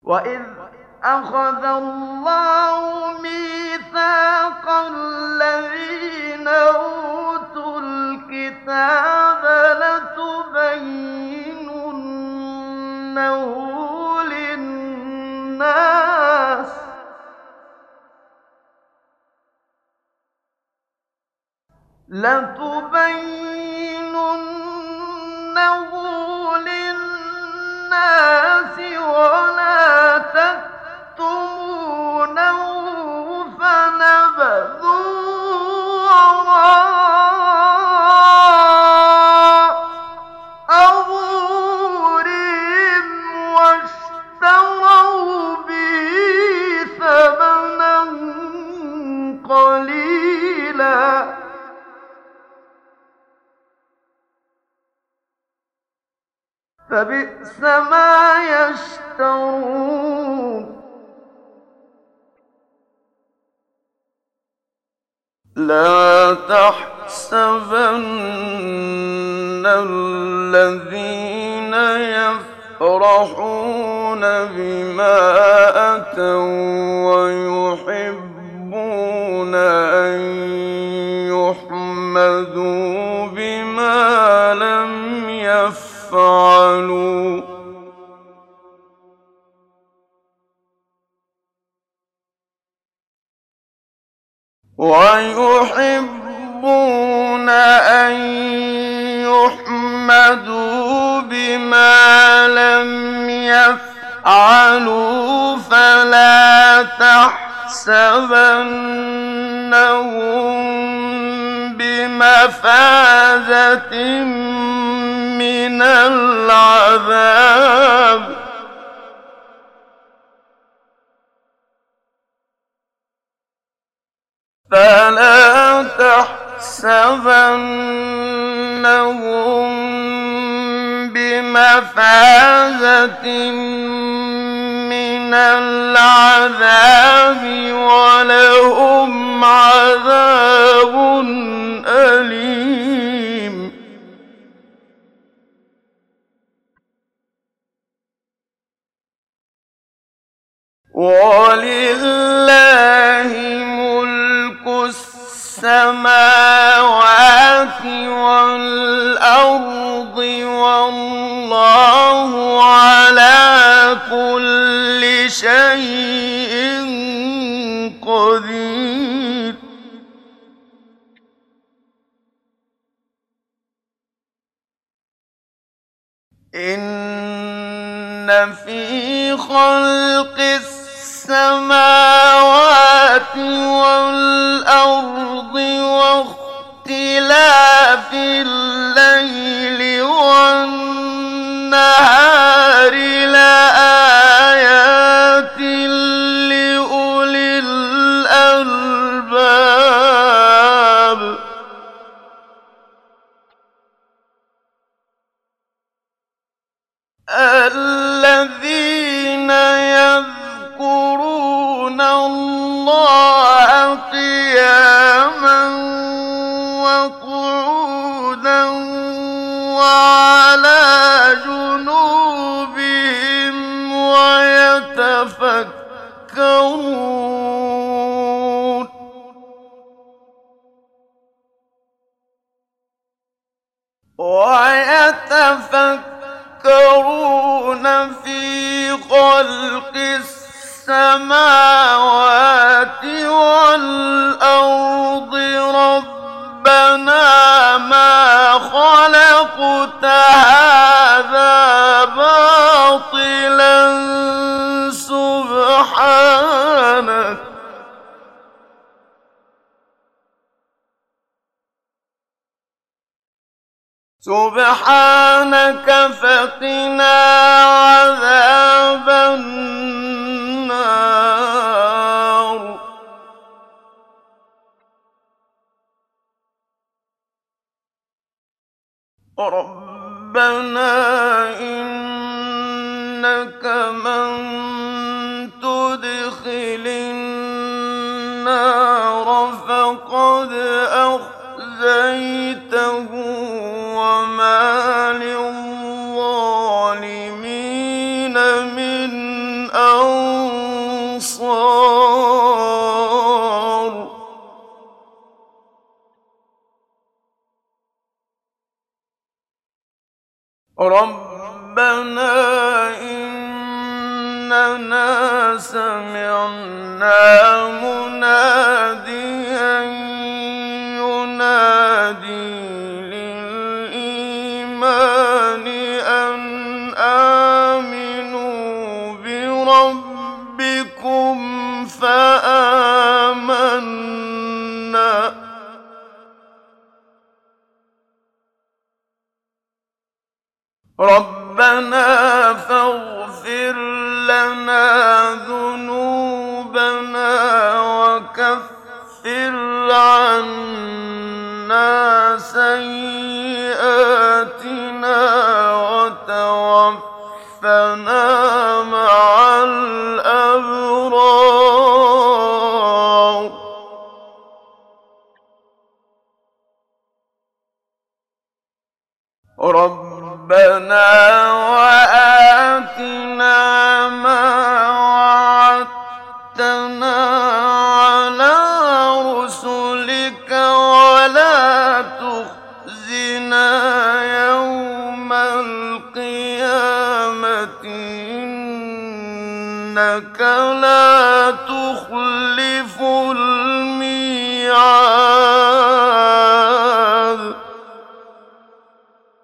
وَإِذْ أَخَذَ اللَّهُ مِيثَاقَ الَّذِينَ أُوتُوا الْكِتَابَ لَتُبَيِّنُنَّهُ لِلنَّاسِ وَلَا تَكْتُمُونَهُ فَنَبَذُوهُ وَرَاءَ ظُهُورِهِمْ وَاشْتَرَوْا بِهِ ثَمَنًا قَلِيلًا ۖ فَبِئْسَ مَا يَشْتَرُونَ لَا تَحْسَبَنَّ الَّذِينَ يَفْرَحُونَ بِمَا أَتَوا وَّيُحِبُّونَ أَن يُحْمَدُوا بِمَا لَمْ يَفْعَلُوا فَلَا تَحْسَبَنَّهُم بِمَفَازَةٍ مِّنَ الْعَذَابِ وَلَهُمْ عَذَابٌ أَلِيمٌ وَلِلَّهِ مُلْكُ السَّمَاوَاتِ وَالْأَرْضِ ۚ وَاللَّهُ عَلَىٰ كُلِّ شَيْءٍ قَدِيرٌ إِنَّ فِي خَلْقِ السَّمَاوَاتِ وَالْأَرْضِ وَاخْتِلَافِ اللَّيْلِ وَالنَّهَارِ لَآيَاتٍ لِّأُولِي الْأَلْبَابِ الَّذِينَ يَذْكُرُونَ اللَّهَ قِيَامًا وَقُعُودًا وَعَلَىٰ جُنُوبِهِمْ وَيَتَفَكَّرُونَ فِي خَلْقِ السَّمَاوَاتِ وَالْأَرْضِ رَبَّنَا مَا خَلَقْتَ هَٰذَا بَاطِلًا سُبْحَانَكَ فَقِنَا عَذَابَ النَّارِ رَبَّنَا إِنَّكَ مَن تُدْخِلِ النَّارَ فَقَدْ أَخْزَيْتَهُ ۖ وَمَا لِلظَّالِمِينَ مِنْ الأنصار ربنا إننا سمعنا مناديا ينادي للإيمان أن آمنوا بربكم فآمنا ربنا فاغفر لنا ذنوبنا وكفر عنا سيئاتنا وتوفنا مع الأبرار ربنا وآتنا ما وعدتنا على رسلك ولا تخزنا يوم القيامة إنك لا تخلف الميعاد